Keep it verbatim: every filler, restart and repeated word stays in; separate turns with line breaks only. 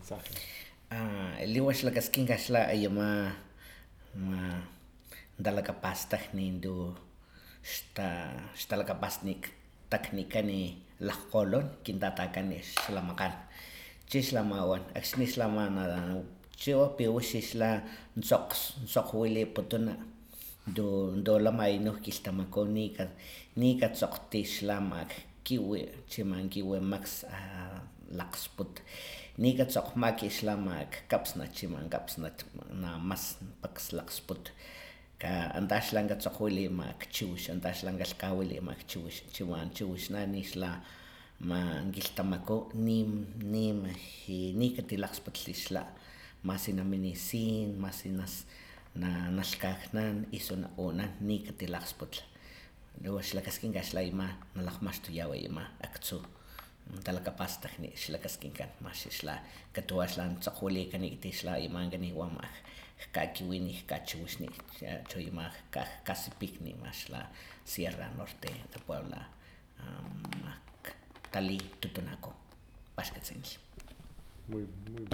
mensaje.
Ah, liwas la kaskin kasla ayama ma dalakapas taknindu sta sta lakapas nik taknika ni lakolon kintatakan ni slamakan. Chislamawan aksni slama na chiwa piwasisla nsok nsok wili putuna do do lamay no kistamako nika nika tsokti slamak kiwi chiman kiwi max laqsput nika tsok mak islamak kapsna chiman kapsna na mas paks laqsput ka antash lang ka tsok wili mak chiwish antash lang kawili mak chiwish chiman chiwish na nisla ma ngiltamako nim nim hi nika tilaqsput lisla masinaminisin masinas na nalkaknan isuna una nika tilaqsput liwas lakaskin kasla ima nalaqmaxtu yawa ima aktsu talakapas takni xlakaskin kan maxixla katuaxla tsok wili kaniktisla ima kaniwa ma kakiwini kachiwixni cho ima kasipikni maxla sierra norte de Puebla tali tutunako paxkatzintli.
Muy, muy